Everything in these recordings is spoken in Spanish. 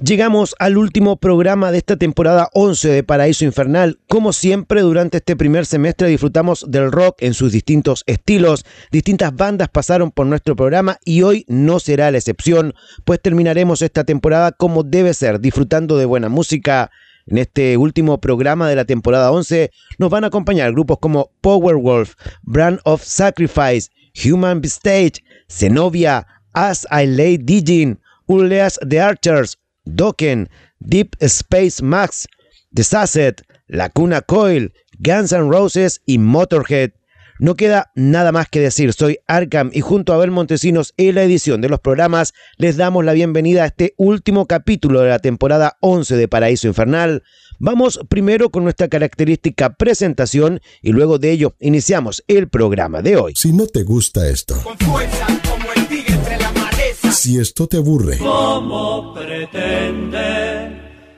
Llegamos al último programa de esta temporada 11 de Paraíso Infernal. Como siempre, durante este primer semestre disfrutamos del rock en sus distintos estilos. Distintas bandas pasaron por nuestro programa y hoy no será la excepción, pues terminaremos esta temporada como debe ser, disfrutando de buena música. En este último programa de la temporada 11 nos van a acompañar grupos como Powerwolf, Brand of Sacrifice, Human Beastage, Zenobia, As I Lay Dying, Ulleas The Archers, Dokken, Deep Space Max, The Sasset, Lacuna Coil, Guns N' Roses y Motorhead. No queda nada más que decir, soy Arkham y junto a Abel Montesinos en la edición de los programas les damos la bienvenida a este último capítulo de la temporada 11 de Paraíso Infernal. Vamos primero con nuestra característica presentación y luego de ello iniciamos el programa de hoy. Si no te gusta esto, con fuerza como el tigre entre la maleza. Si esto te aburre, ¿cómo pretende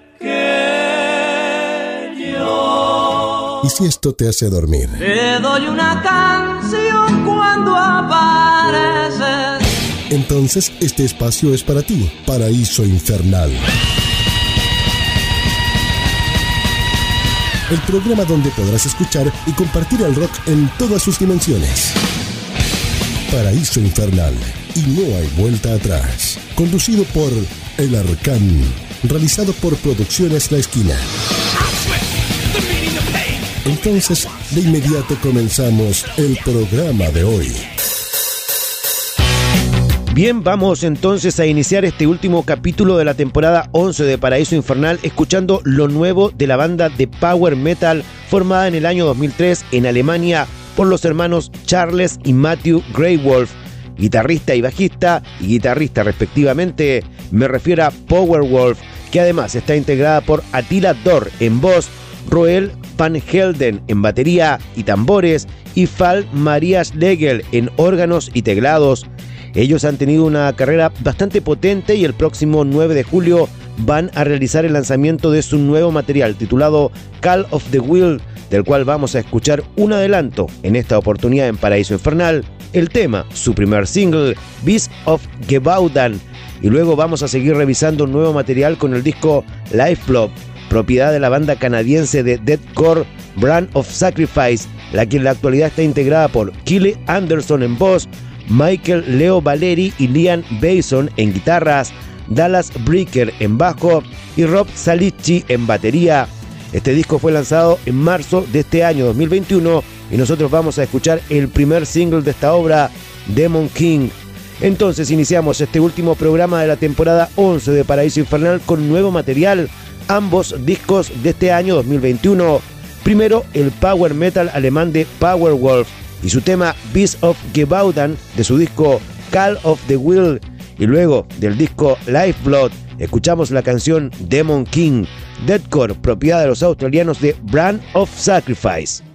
que yo? ¿Y si esto te hace dormir? Te doy una canción cuando apareces. Entonces este espacio es para ti, Paraíso Infernal. El programa donde podrás escuchar y compartir el rock en todas sus dimensiones. Paraíso Infernal, y no hay vuelta atrás. Conducido por El Arcán, realizado por Producciones La Esquina. Entonces, de inmediato comenzamos el programa de hoy. Bien, vamos entonces a iniciar este último capítulo de la temporada 11 de Paraíso Infernal escuchando lo nuevo de la banda de power metal formada en el año 2003 en Alemania por los hermanos Charles y Matthew Greywolf, guitarrista y bajista y guitarrista respectivamente. Me refiero a Powerwolf, que además está integrada por Attila Dorr en voz, Roel Van Helden en batería y tambores y Fall Maria Schlegel en órganos y teclados. Ellos han tenido una carrera bastante potente y el próximo 9 de julio van a realizar el lanzamiento de su nuevo material titulado Call of the Wild, del cual vamos a escuchar un adelanto en esta oportunidad en Paraíso Infernal, el tema, su primer single, Beast of Gebaudan, y luego vamos a seguir revisando nuevo material con el disco Lifeblood, propiedad de la banda canadiense de deathcore Brand of Sacrifice, la que en la actualidad está integrada por Kyle Anderson en voz, Michael Leo Valeri y Liam Bason en guitarras, Dallas Breaker en bajo y Rob Salici en batería. Este disco fue lanzado en marzo de este año 2021 y nosotros vamos a escuchar el primer single de esta obra, Demon King. Entonces iniciamos este último programa de la temporada 11 de Paraíso Infernal con nuevo material, ambos discos de este año 2021. Primero el power metal alemán de Powerwolf y su tema Beast of Gebaudan de su disco Call of the Wild, y luego del disco Lifeblood escuchamos la canción Demon King, deathcore propiedad de los australianos de Brand of Sacrifice.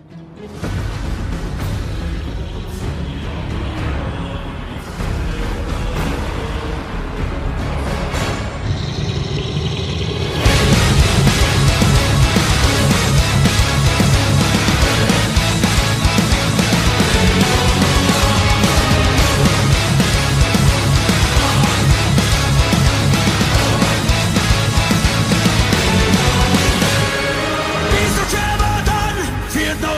Fear no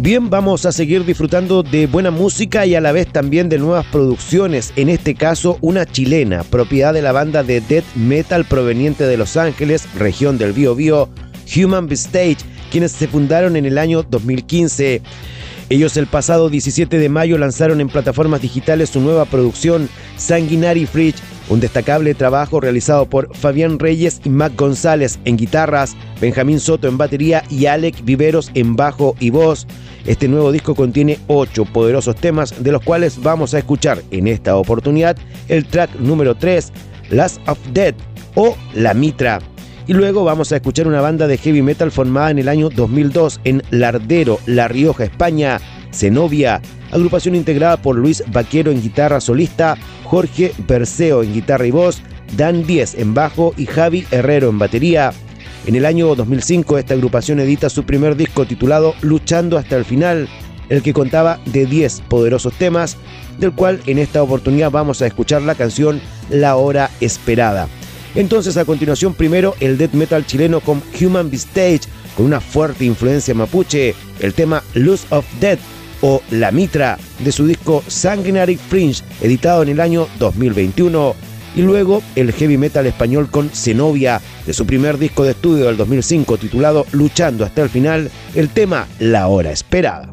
Bien, vamos a seguir disfrutando de buena música y a la vez también de nuevas producciones, en este caso una chilena, propiedad de la banda de death metal proveniente de Los Ángeles, región del Biobío, Human Vistage, quienes se fundaron en el año 2015. Ellos el pasado 17 de mayo lanzaron en plataformas digitales su nueva producción, Sanguinary Fridge, un destacable trabajo realizado por Fabián Reyes y Mac González en guitarras, Benjamín Soto en batería y Alec Viveros en bajo y voz. Este nuevo disco contiene 8 poderosos temas, de los cuales vamos a escuchar en esta oportunidad el track número 3, Last of Death o La Mitra. Y luego vamos a escuchar una banda de heavy metal formada en el año 2002 en Lardero, La Rioja, España, Zenobia, agrupación integrada por Luis Vaquero en guitarra solista, Jorge Berceo en guitarra y voz, Dan Díez en bajo y Javi Herrero en batería. En el año 2005 esta agrupación edita su primer disco titulado Luchando hasta el final, el que contaba de 10 poderosos temas, del cual en esta oportunidad vamos a escuchar la canción La Hora Esperada. Entonces, a continuación, primero el death metal chileno con Human Vistage, con una fuerte influencia mapuche, el tema Lust of Death o La Mitra de su disco Sanguinary Fringe, editado en el año 2021. Y luego el heavy metal español con Zenobia, de su primer disco de estudio del 2005 titulado Luchando hasta el final, el tema La Hora Esperada.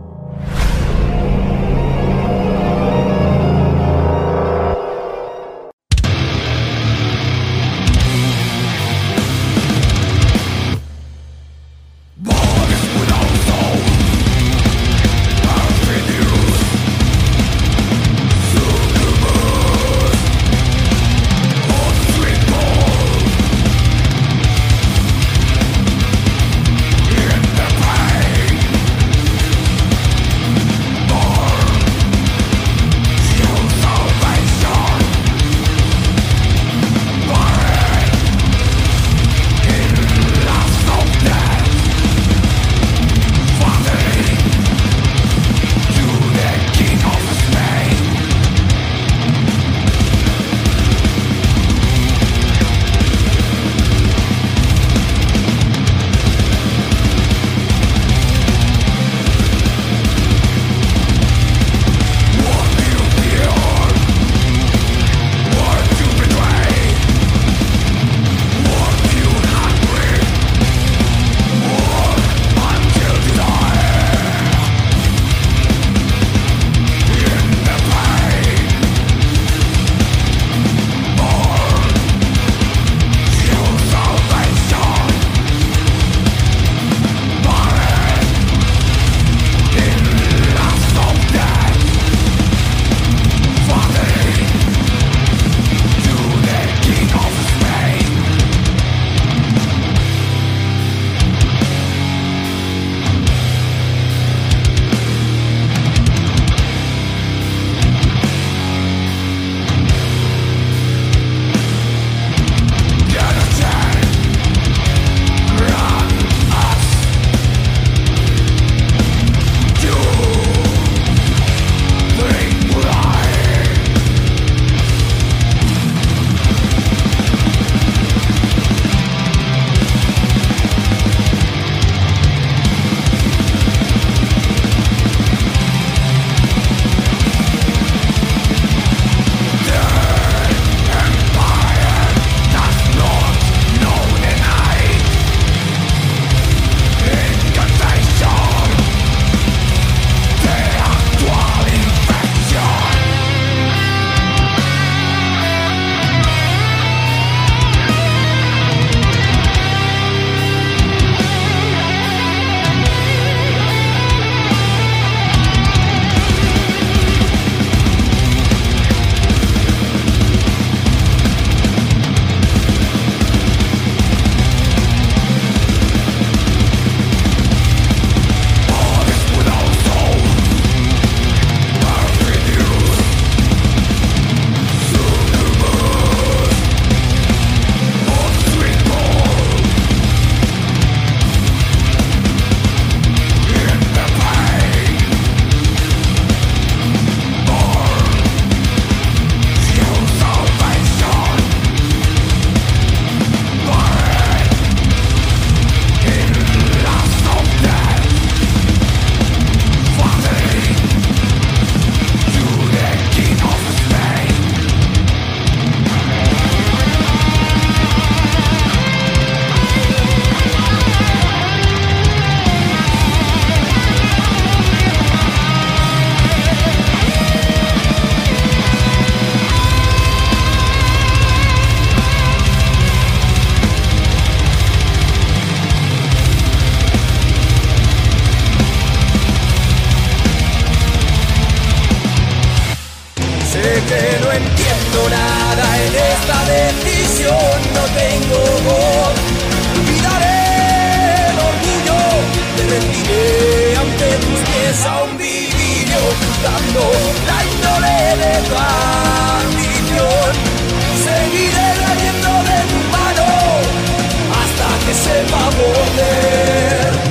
que no entiendo nada en esta decisión, no tengo voz. Olvidaré el orgullo, te rendiré ante tus pies a un vidrio, ocultando la índole de tu ambición. Seguiré leyendo de tu mano hasta que sepa morder.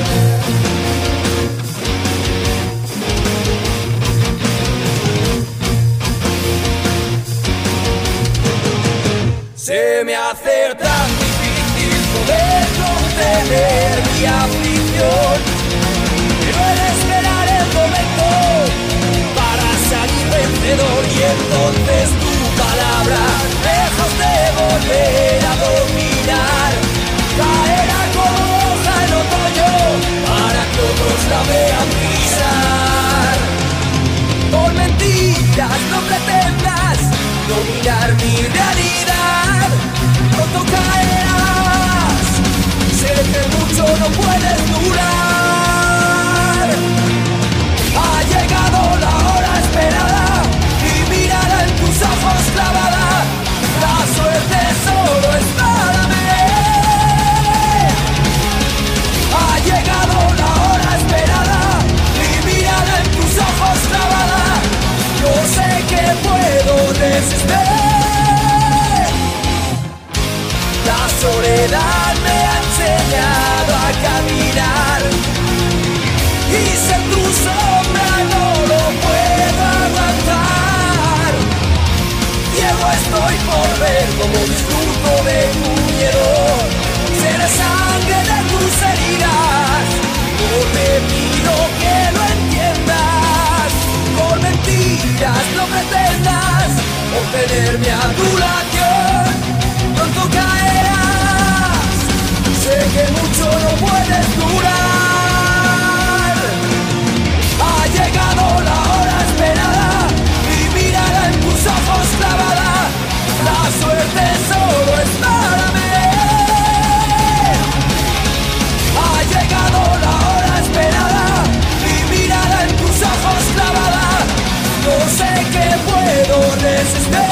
Se me hace tan difícil poder contener mi aflicción. Quiero esperar el momento para salir vencedor y entonces tu palabra, lejos de volver a dominar, caerá como hoja en otoño para que otros la vean pisar. Por mentiras no pretendas dominar mi realidad, pronto caerás, sé que mucho no puedes durar. Ha llegado la hora esperada y mirará en tus ojos clavada, la suerte solo es para mí. Ha llegado la hora esperada y mirará en tus ojos clavada, yo sé que puedo resistir. La soledad me ha enseñado a caminar y ser tu sombra no lo puedo aguantar. Ciego estoy por ver como disfruto de tu miedo, seré sangre de tus heridas. No te pido que lo entiendas, por mentiras no pretendas obtener mi adulación. Pronto caerás, sé que mucho no puedes durar. Ha llegado la hora esperada y mirará en tus ojos clavada, la suerte solo es para mí. Ha llegado la hora esperada y mirará en tus ojos clavada, yo sé que puedo resistir.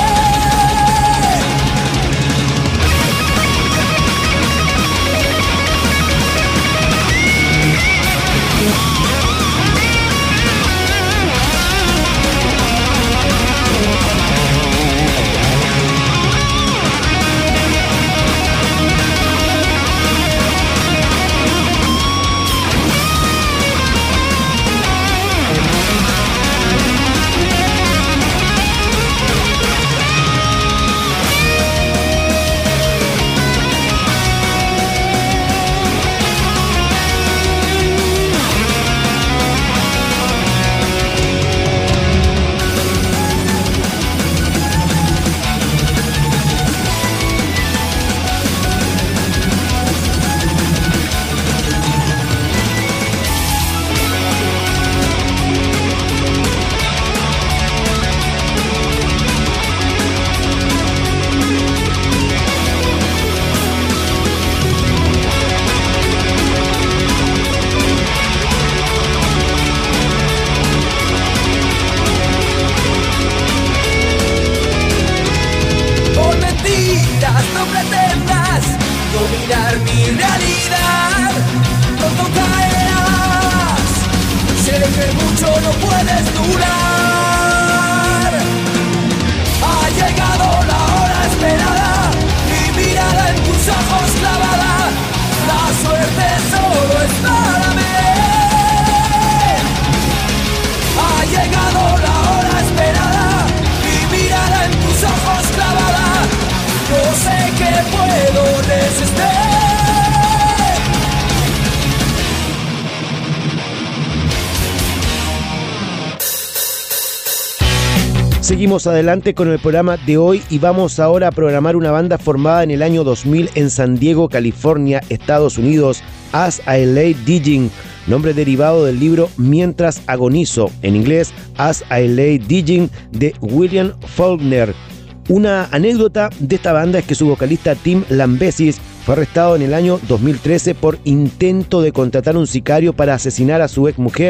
Seguimos adelante con el programa de hoy y vamos ahora a programar una banda formada en el año 2000 en San Diego, California, Estados Unidos, As I Lay Dying, nombre derivado del libro Mientras agonizo, en inglés As I Lay Dying, de William Faulkner. Una anécdota de esta banda es que su vocalista Tim Lambesis fue arrestado en el año 2013 por intento de contratar un sicario para asesinar a su exmujer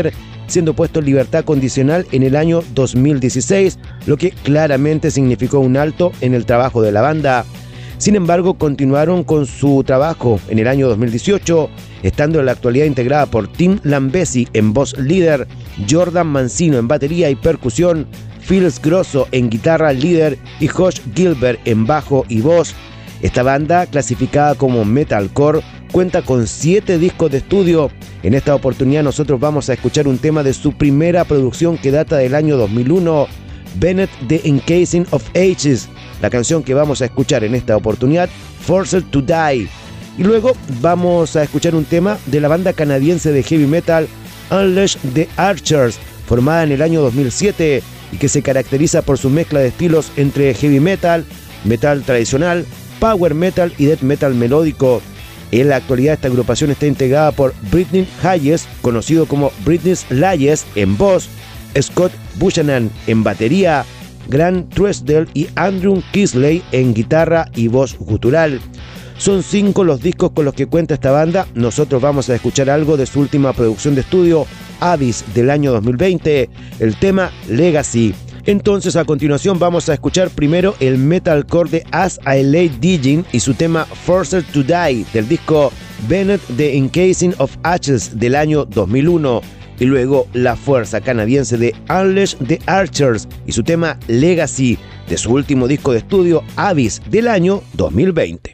siendo puesto en libertad condicional en el año 2016, lo que claramente significó un alto en el trabajo de la banda. Sin embargo, continuaron con su trabajo en el año 2018, estando en la actualidad integrada por Tim Lambesi en voz líder, Jordan Mancino en batería y percusión, Phils Grosso en guitarra líder y Josh Gilbert en bajo y voz. Esta banda, clasificada como metalcore, cuenta con 7 discos de estudio. En esta oportunidad nosotros vamos a escuchar un tema de su primera producción que data del año 2001, Bennett The Encasing of Ages. La canción que vamos a escuchar en esta oportunidad, Forced to Die. Y luego vamos a escuchar un tema de la banda canadiense de heavy metal Unleash the Archers, formada en el año 2007 y que se caracteriza por su mezcla de estilos entre heavy metal, metal tradicional, power metal y death metal melódico. En la actualidad esta agrupación está integrada por Britney Hayes, conocido como Britney Layes en voz, Scott Buchanan en batería, Grant Tresdell y Andrew Kisley en guitarra y voz gutural. Son 5 los discos con los que cuenta esta banda. Nosotros vamos a escuchar algo de su última producción de estudio, Abyss, del año 2020, el tema Legacy. Entonces a continuación vamos a escuchar primero el metalcore de As I Lay Dying y su tema Forced to Die del disco Bennett The Encasing of Ashes del año 2001. Y luego la fuerza canadiense de Unleash the Archers y su tema Legacy de su último disco de estudio Abyss del año 2020.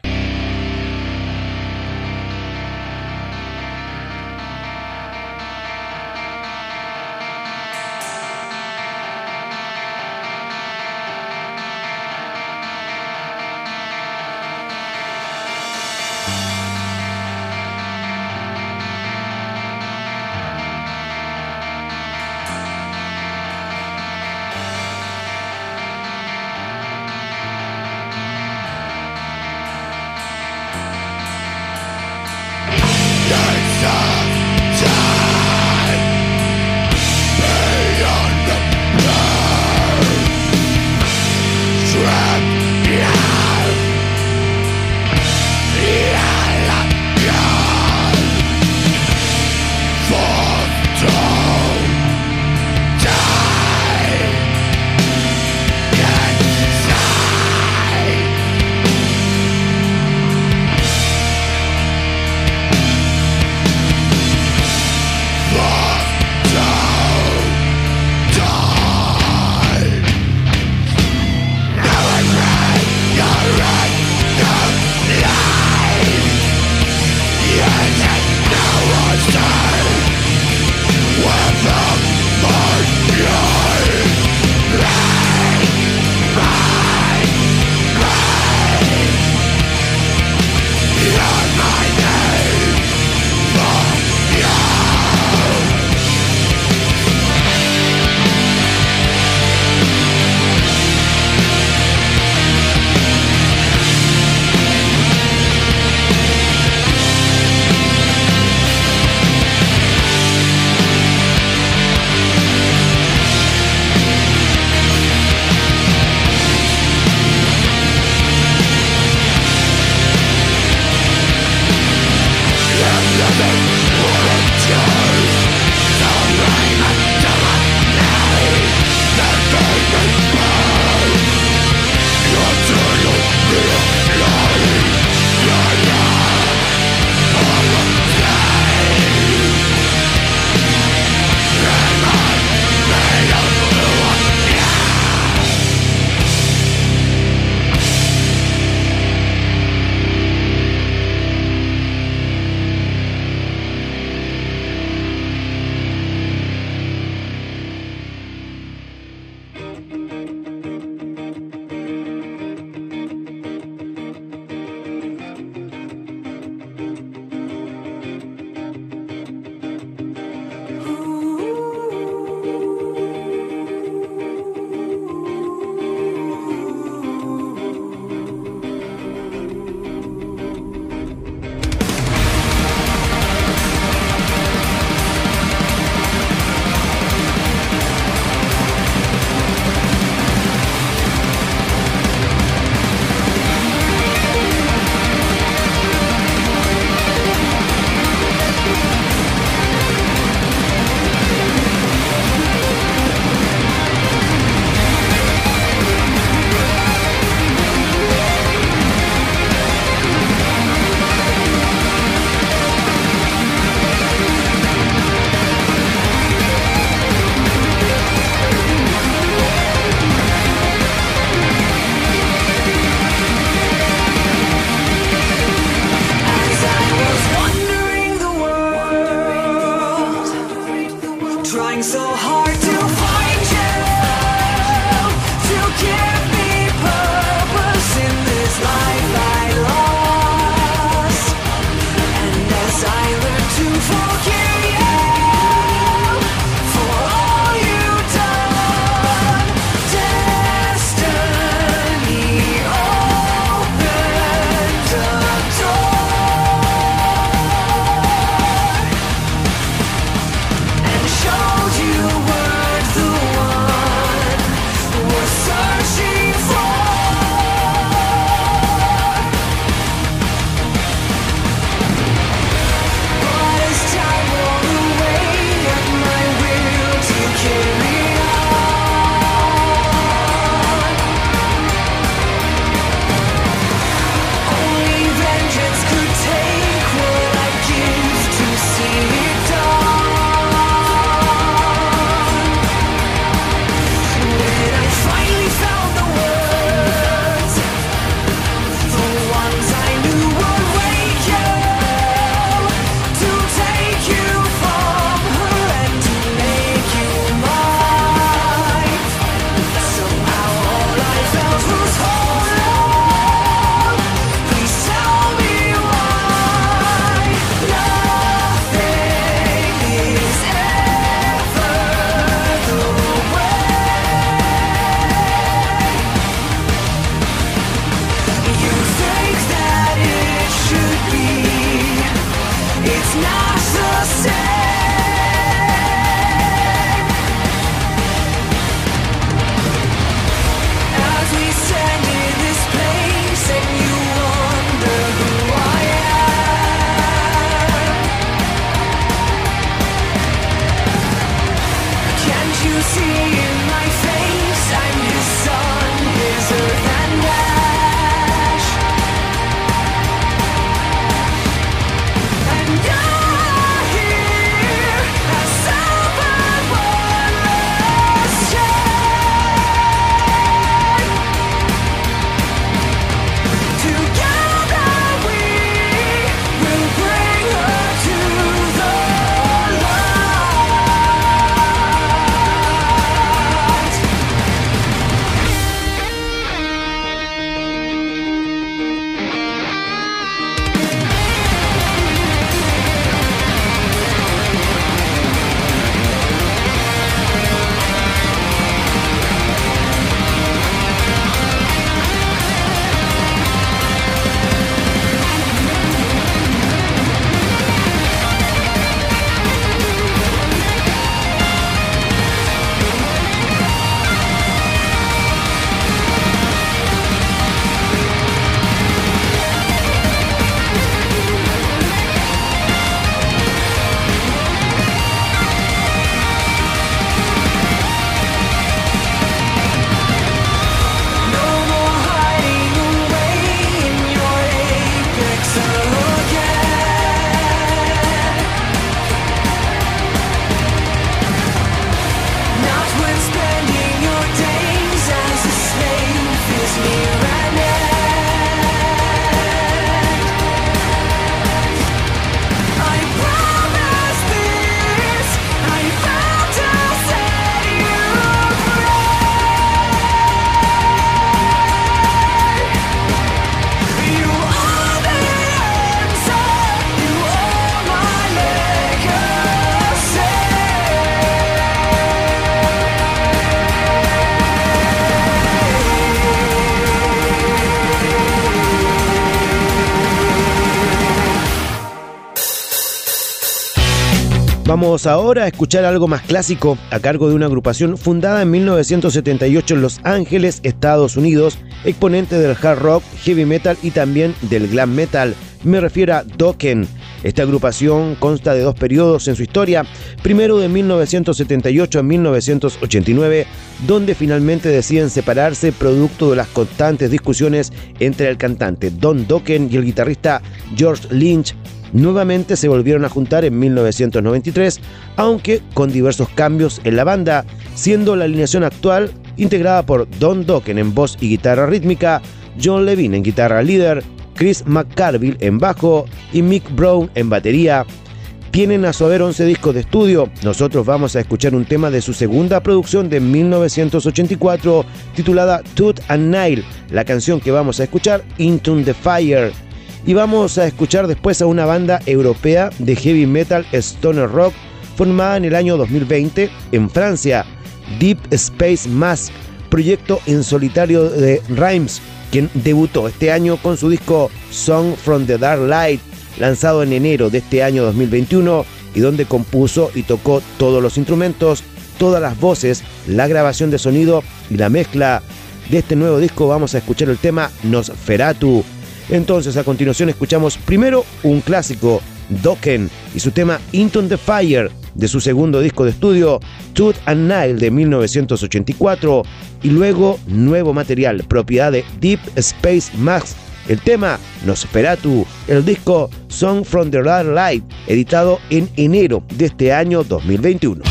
Vamos ahora a escuchar algo más clásico a cargo de una agrupación fundada en 1978 en Los Ángeles, Estados Unidos, exponente del hard rock, heavy metal y también del glam metal. Me refiero a Dokken. Esta agrupación consta de dos periodos en su historia, primero de 1978 a 1989, donde finalmente deciden separarse producto de las constantes discusiones entre el cantante Don Dokken y el guitarrista George Lynch. Nuevamente se volvieron a juntar en 1993, aunque con diversos cambios en la banda, siendo la alineación actual integrada por Don Dokken en voz y guitarra rítmica, John Levine en guitarra líder, Chris McCarville en bajo y Mick Brown en batería. Tienen a su haber 11 discos de estudio. Nosotros vamos a escuchar un tema de su segunda producción de 1984 titulada Tooth and Nail. La canción que vamos a escuchar, Into the Fire. Y vamos a escuchar después a una banda europea de heavy metal stoner rock formada en el año 2020 en Francia, Deep Space Mask, proyecto en solitario de Rhymes, quien debutó este año con su disco Song from the Dark Light, lanzado en enero de este año 2021, y donde compuso y tocó todos los instrumentos, todas las voces, la grabación de sonido y la mezcla. De este nuevo disco vamos a escuchar el tema Nosferatu. Entonces, a continuación escuchamos primero un clásico, Dokken, y su tema Into the Fire, de su segundo disco de estudio, Tooth and Nail, de 1984, y luego nuevo material, propiedad de Deep Space Mask, el tema Nosferatu, el disco Song from the Dark Light, editado en enero de este año 2021.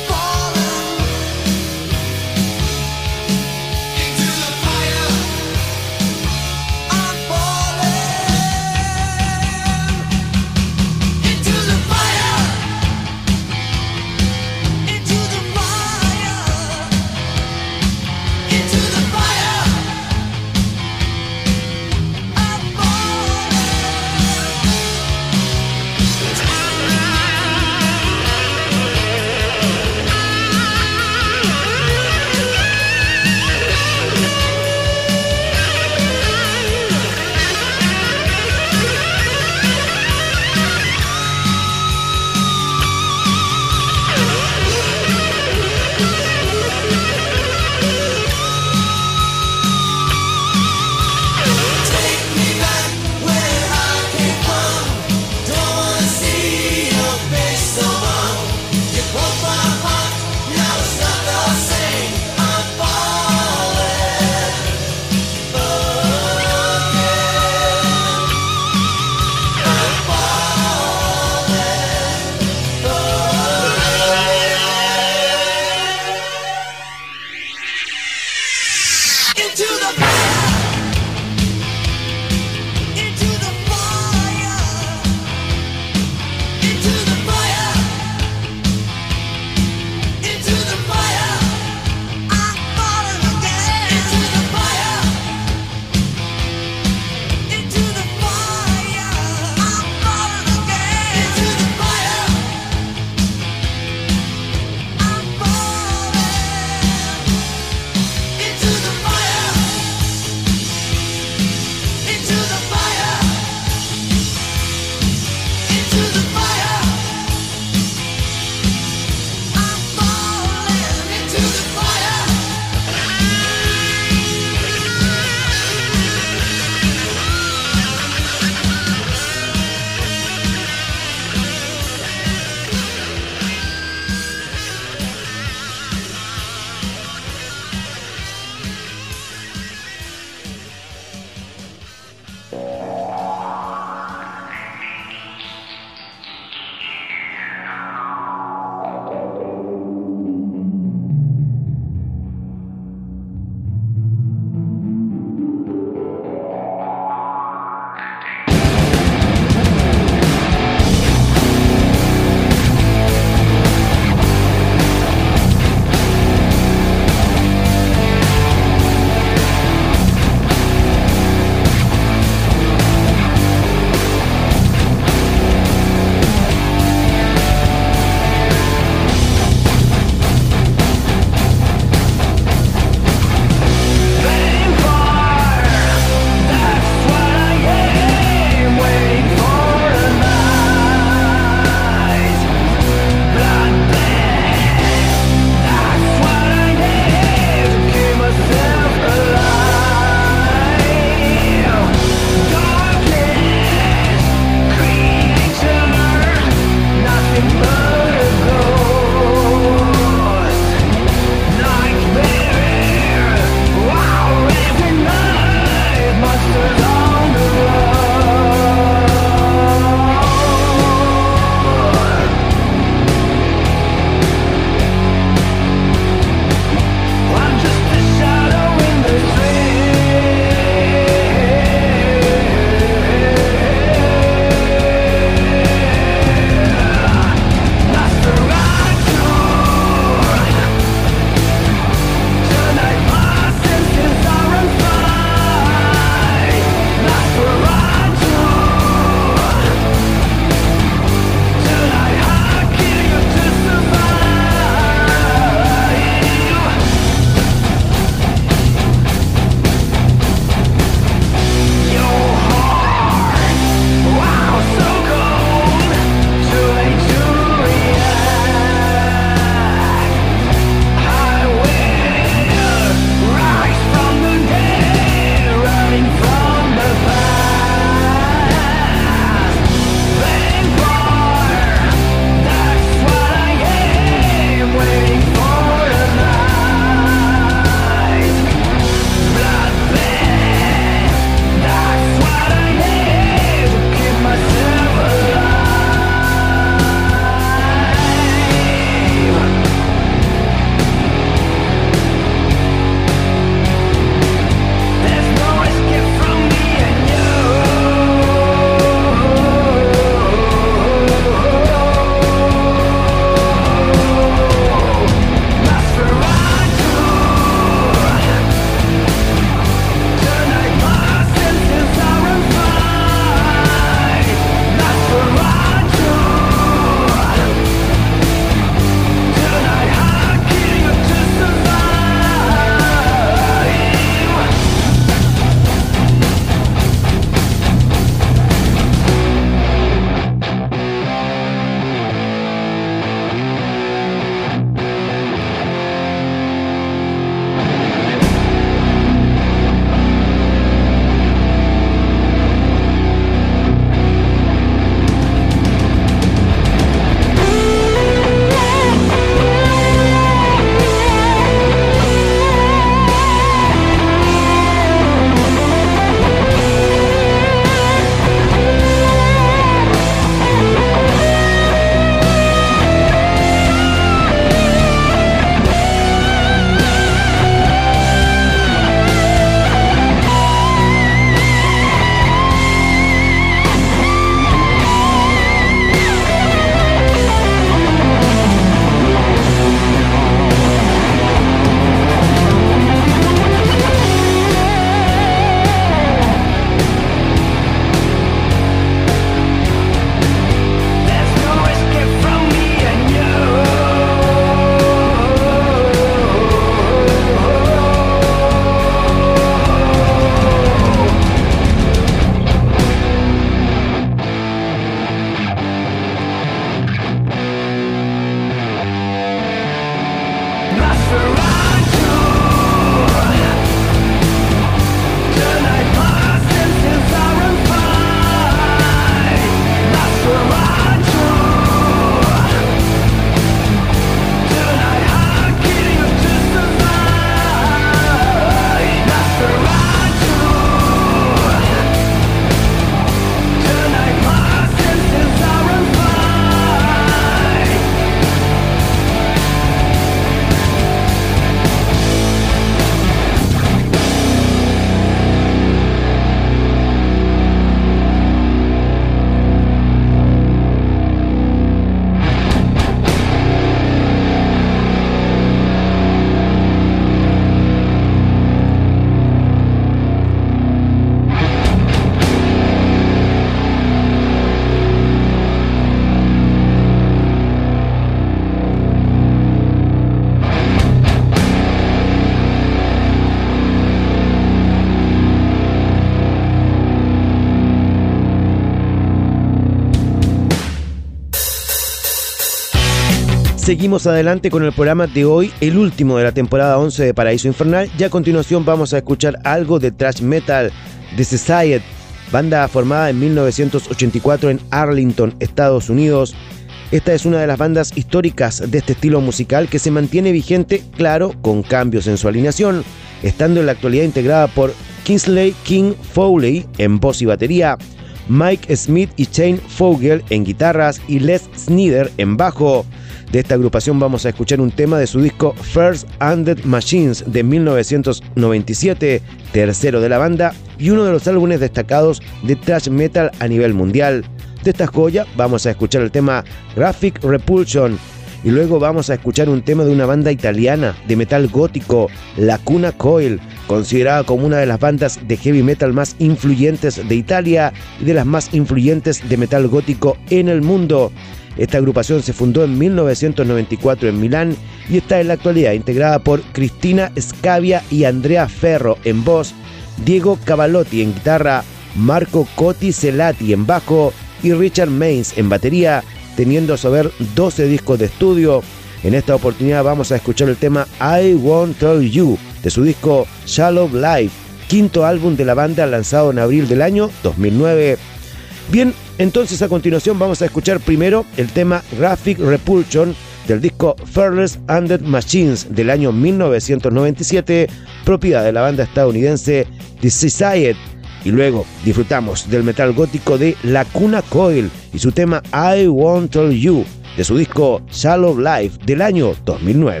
Seguimos adelante con el programa de hoy, el último de la temporada 11 de Paraíso Infernal. Ya a continuación vamos a escuchar algo de thrash metal de Society, banda formada en 1984 en Arlington, Estados Unidos. Esta es una de las bandas históricas de este estilo musical que se mantiene vigente, claro, con cambios en su alineación, estando en la actualidad integrada por Kingsley King Foley en voz y batería, Mike Smith y Shane Fogel en guitarras y Les Snyder en bajo. De esta agrupación vamos a escuchar un tema de su disco First Undead Machines de 1997, tercero de la banda y uno de los álbumes destacados de thrash metal a nivel mundial. De esta joya vamos a escuchar el tema Graphic Repulsion y luego vamos a escuchar un tema de una banda italiana de metal gótico, Lacuna Coil, considerada como una de las bandas de heavy metal más influyentes de Italia y de las más influyentes de metal gótico en el mundo. Esta agrupación se fundó en 1994 en Milán y está en la actualidad integrada por Cristina Scavia y Andrea Ferro en voz, Diego Cavalotti en guitarra, Marco Cotti Celati en bajo y Richard Maines en batería, teniendo a su haber 12 discos de estudio. En esta oportunidad vamos a escuchar el tema I Won't Tell You de su disco Shallow Life, quinto álbum de la banda lanzado en abril del año 2009. Bien, entonces a continuación vamos a escuchar primero el tema Graphic Repulsion del disco Fearless Undead Machines del año 1997, propiedad de la banda estadounidense The Society, y luego disfrutamos del metal gótico de Lacuna Coil y su tema I Won't Tell You de su disco Shallow Life del año 2009.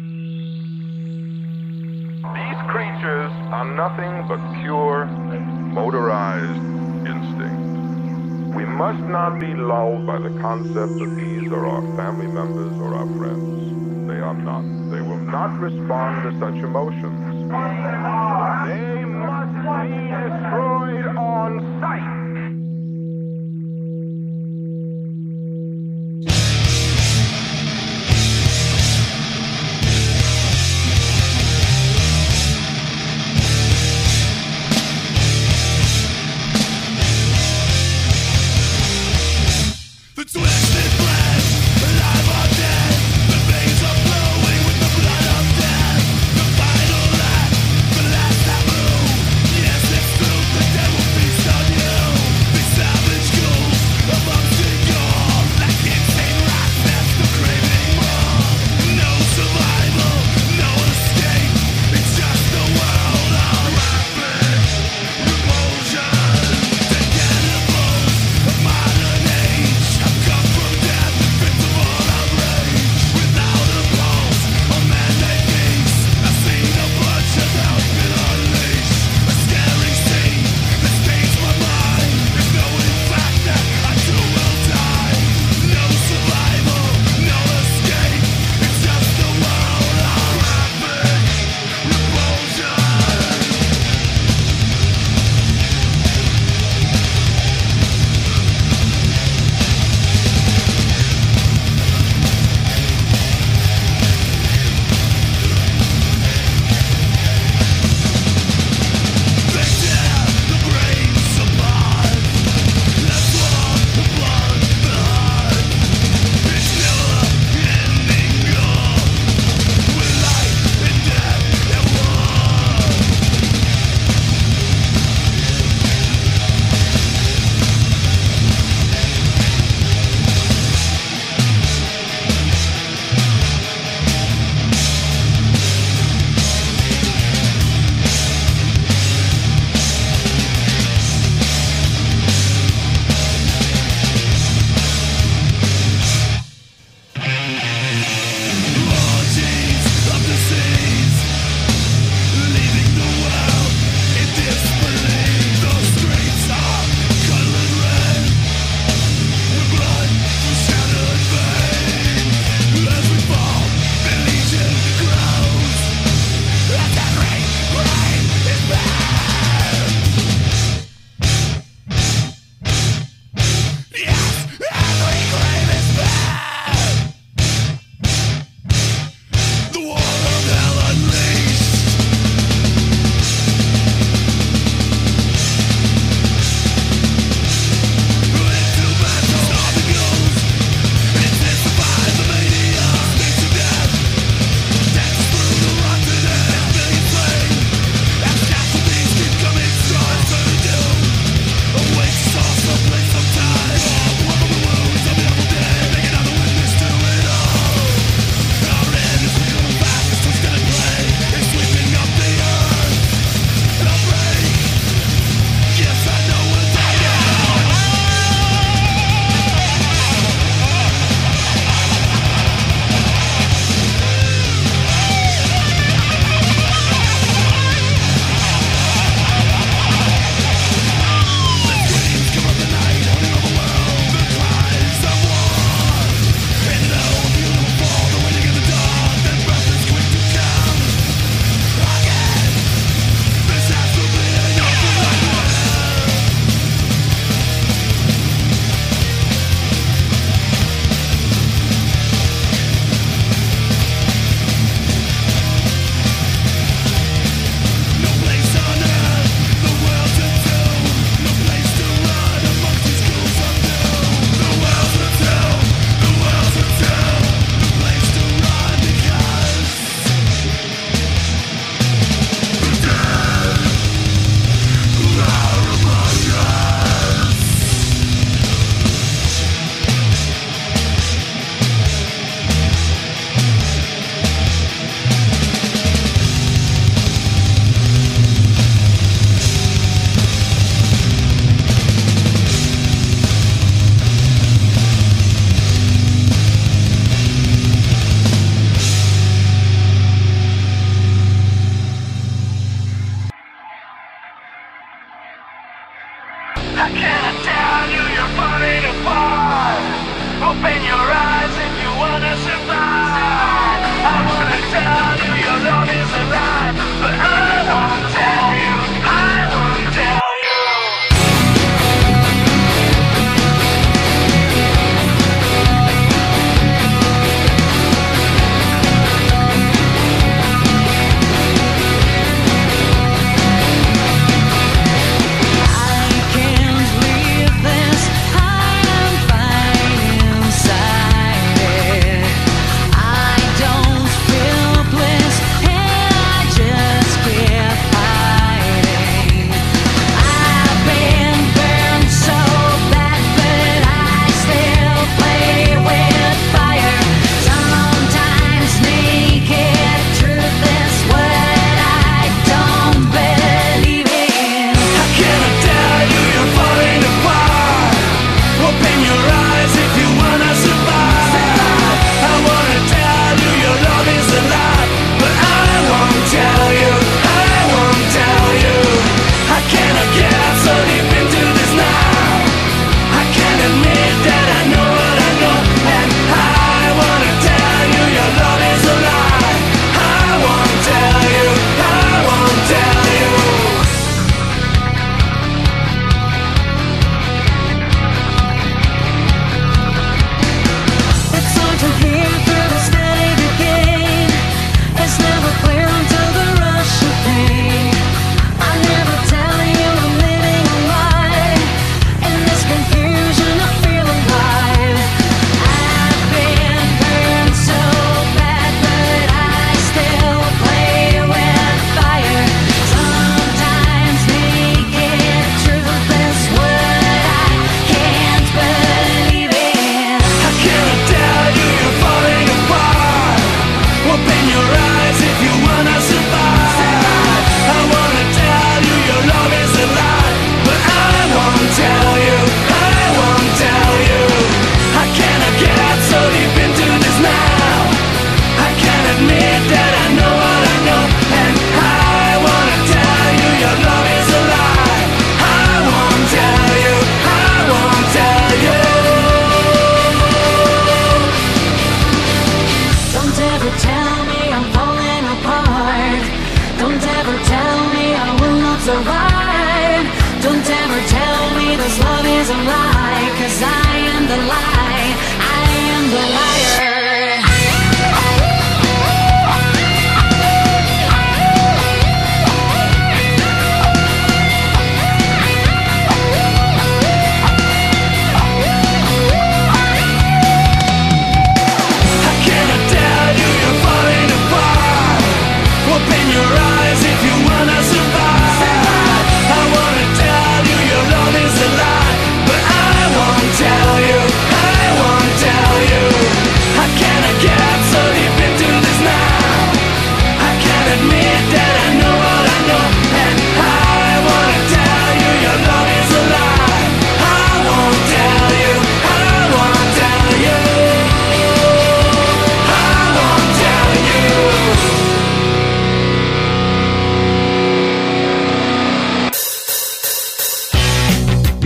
These creatures are nothing but pure motorized instinct. We must not be lulled by the concept that these are our family members or our friends. They are not. They will not respond to such emotions. They must be destroyed on sight. You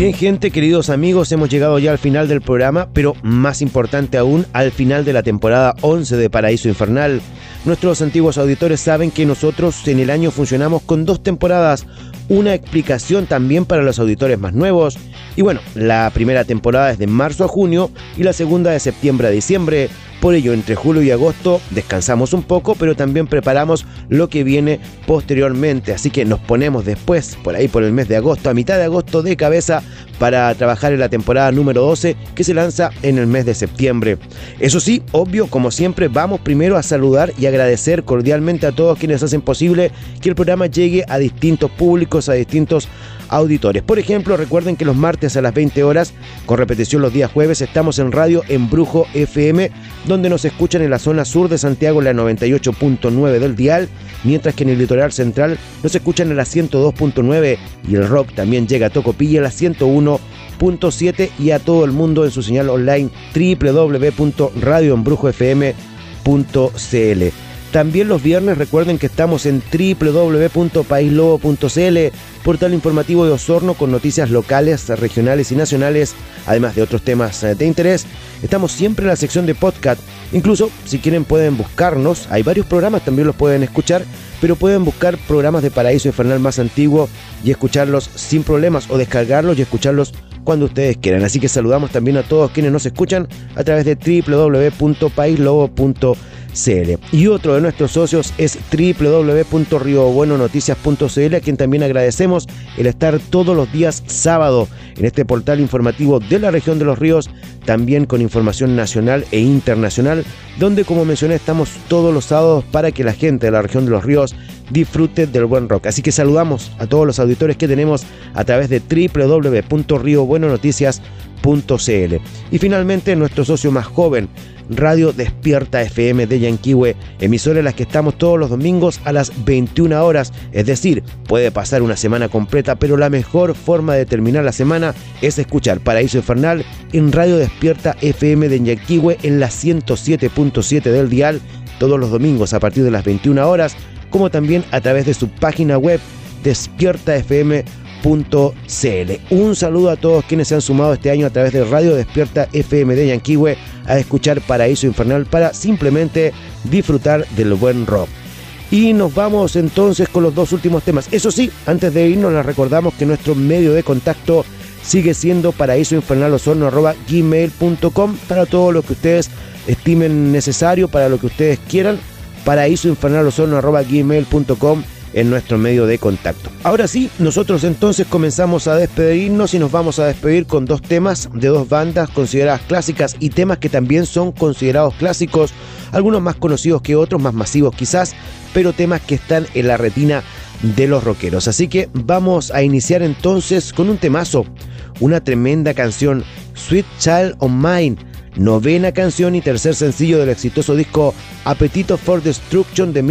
Bien, gente, queridos amigos, hemos llegado ya al final del programa, pero más importante aún, al final de la temporada 11 de Paraíso Infernal. Nuestros antiguos auditores saben que nosotros en el año funcionamos con 2 temporadas, una explicación también para los auditores más nuevos. Y bueno, la primera temporada es de marzo a junio y la segunda de septiembre a diciembre. Por ello, entre julio y agosto descansamos un poco, pero también preparamos lo que viene posteriormente. Así que nos ponemos después, por ahí por el mes de agosto, a mitad de agosto, de cabeza para trabajar en la temporada número 12 que se lanza en el mes de septiembre. Eso sí, obvio, como siempre, vamos primero a saludar y agradecer cordialmente a todos quienes hacen posible que el programa llegue a distintos públicos, a distintos auditores. Por ejemplo, recuerden que los martes a las 20 horas, con repetición los días jueves, estamos en Radio Embrujo FM, donde nos escuchan en la zona sur de Santiago, la 98.9 del dial, mientras que en el litoral central nos escuchan en la 102.9 y el rock también llega a Tocopilla, la 101.7 y a todo el mundo en su señal online www.radioembrujofm.cl. También los viernes recuerden que estamos en www.paislobo.cl, portal informativo de Osorno con noticias locales, regionales y nacionales, además de otros temas de interés. Estamos siempre en la sección de podcast, incluso si quieren pueden buscarnos, hay varios programas, también los pueden escuchar, pero pueden buscar programas de Paraíso Infernal más antiguo y escucharlos sin problemas o descargarlos y escucharlos cuando ustedes quieran. Así que saludamos también a todos quienes nos escuchan a través de www.paislobo.cl. Y otro de nuestros socios es www.riobuenonoticias.cl, a quien también agradecemos el estar todos los días sábado en este portal informativo de la región de los ríos, también con información nacional e internacional, donde, como mencioné, estamos todos los sábados para que la gente de la región de los ríos disfrute del buen rock. Así que saludamos a todos los auditores que tenemos a través de www.riobuenonoticias.cl. Y finalmente, nuestro socio más joven, Radio Despierta FM de Yanquihue, emisora en la que estamos todos los domingos a las 21 horas, es decir, puede pasar una semana completa, pero la mejor forma de terminar la semana es escuchar Paraíso Infernal en Radio Despierta FM de Yanquihue en la 107.7 del dial, todos los domingos a partir de las 21 horas, como también a través de su página web despiertafm.cl. Un saludo a todos quienes se han sumado este año a través de Radio Despierta FM de Yanquihue a escuchar Paraíso Infernal para simplemente disfrutar del buen rock. Y nos vamos entonces con los 2 últimos temas. Eso sí, antes de irnos les recordamos que nuestro medio de contacto sigue siendo paraísoinfernalosorno@gmail.com para todo lo que ustedes estimen necesario, para lo que ustedes quieran. paraísoinfernalosorno@gmail.com en nuestro medio de contacto. Ahora sí, nosotros entonces comenzamos a despedirnos y nos vamos a despedir con 2 temas de 2 bandas consideradas clásicas y temas que también son considerados clásicos, algunos más conocidos que otros, más masivos quizás, pero temas que están en la retina de los rockeros. Así que vamos a iniciar entonces con un temazo, una tremenda canción, Sweet Child of Mine, 9ª canción y tercer sencillo del exitoso disco Appetite for Destruction de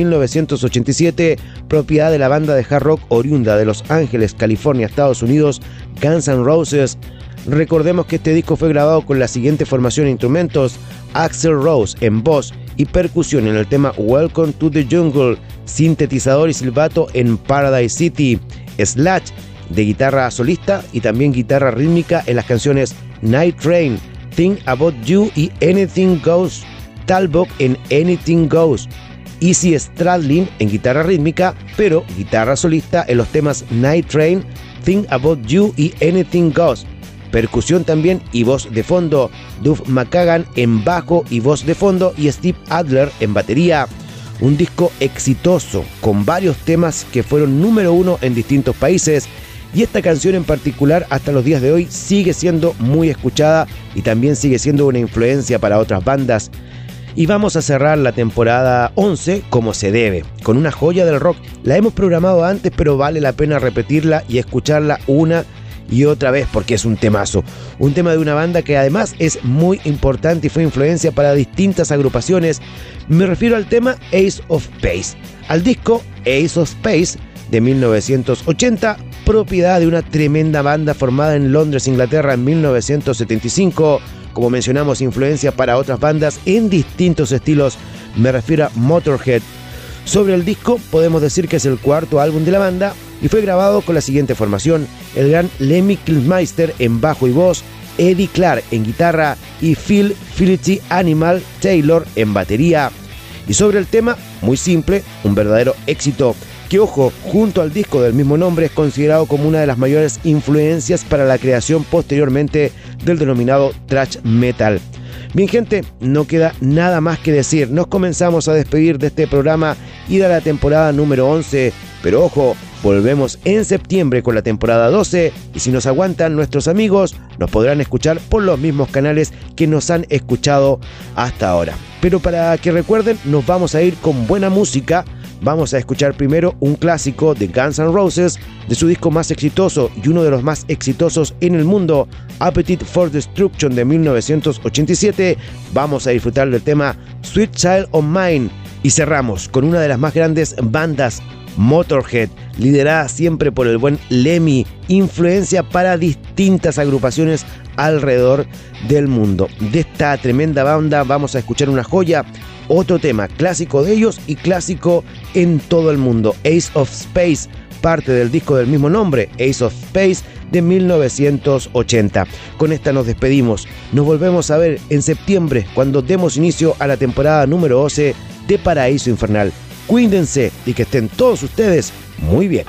1987, propiedad de la banda de hard rock oriunda de Los Ángeles, California, Estados Unidos, Guns N' Roses. Recordemos que este disco fue grabado con la siguiente formación de instrumentos: Axl Rose en voz y percusión en el tema Welcome to the Jungle, sintetizador y silbato en Paradise City, Slash de guitarra solista y también guitarra rítmica en las canciones Night Train, Think About You y Anything Goes, Talbot en Anything Goes, Izzy Stradlin en guitarra rítmica, pero guitarra solista en los temas Night Train, Think About You y Anything Goes, percusión también y voz de fondo, Duff McKagan en bajo y voz de fondo y Steve Adler en batería. Un disco exitoso con varios temas que fueron número 1 en distintos países. Y esta canción en particular hasta los días de hoy sigue siendo muy escuchada y también sigue siendo una influencia para otras bandas. Y vamos a cerrar la temporada 11 como se debe, con una joya del rock. La hemos programado antes, pero vale la pena repetirla y escucharla una y otra vez porque es un temazo. Un tema de una banda que además es muy importante y fue influencia para distintas agrupaciones. Me refiero al tema Ace of Space, al disco Ace of Space de 1980, propiedad de una tremenda banda formada en Londres, Inglaterra en 1975. Como mencionamos, influencia para otras bandas en distintos estilos, me refiero a Motorhead. Sobre el disco podemos decir que es el 4º álbum de la banda y fue grabado con la siguiente formación: el gran Lemmy Kilmister en bajo y voz, Eddie Clark en guitarra y Phil "Phility Animal" Taylor en batería. Y sobre el tema, muy simple, un verdadero éxito, que ojo, junto al disco del mismo nombre es considerado como una de las mayores influencias para la creación posteriormente del denominado thrash metal. Bien, gente, no queda nada más que decir. Nos comenzamos a despedir de este programa y de la temporada número 11, pero ojo, volvemos en septiembre con la temporada 12 y si nos aguantan nuestros amigos, nos podrán escuchar por los mismos canales que nos han escuchado hasta ahora. Pero para que recuerden, nos vamos a ir con buena música. Vamos a escuchar primero un clásico de Guns N' Roses, de su disco más exitoso y uno de los más exitosos en el mundo, Appetite for Destruction de 1987. Vamos a disfrutar del tema Sweet Child of Mine y cerramos con una de las más grandes bandas, Motorhead, liderada siempre por el buen Lemmy, influencia para distintas agrupaciones alrededor del mundo. De esta tremenda banda vamos a escuchar una joya, otro tema clásico de ellos y clásico en todo el mundo, Ace of Space, parte del disco del mismo nombre, Ace of Space de 1980. Con esta nos despedimos, nos volvemos a ver en septiembre cuando demos inicio a la temporada número 12 de Paraíso Infernal. Cuídense y que estén todos ustedes muy bien.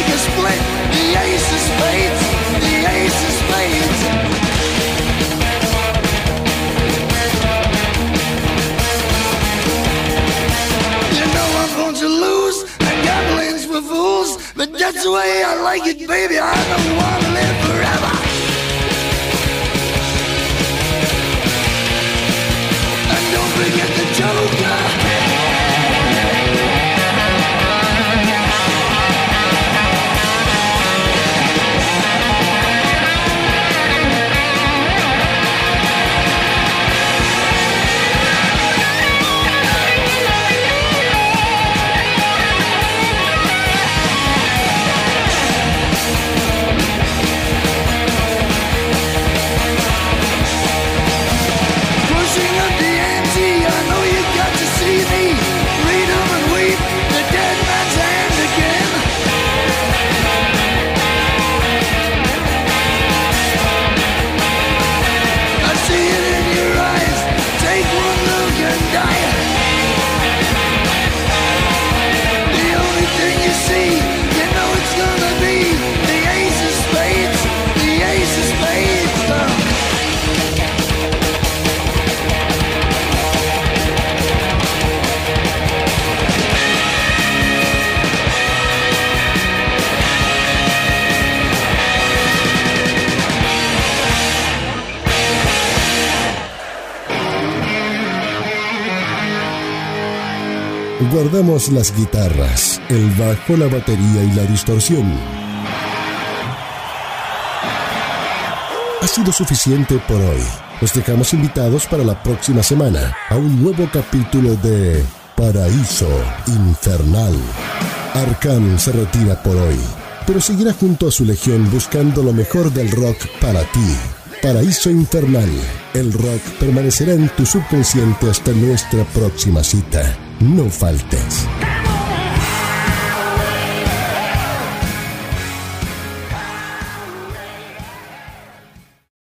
make a split. The ace of spades, the ace of spades. You know I'm going to lose, and gambling's for fools, but that's the way I like it, baby. I don't want to live forever. And don't forget the Joker. Guardamos las guitarras, el bajo, la batería y la distorsión. Ha sido suficiente por hoy. Los dejamos invitados para la próxima semana a un nuevo capítulo de Paraíso Infernal. Arkham se retira por hoy, pero seguirá junto a su legión buscando lo mejor del rock para ti. Paraíso Infernal. El rock permanecerá en tu subconsciente hasta nuestra próxima cita. No faltes.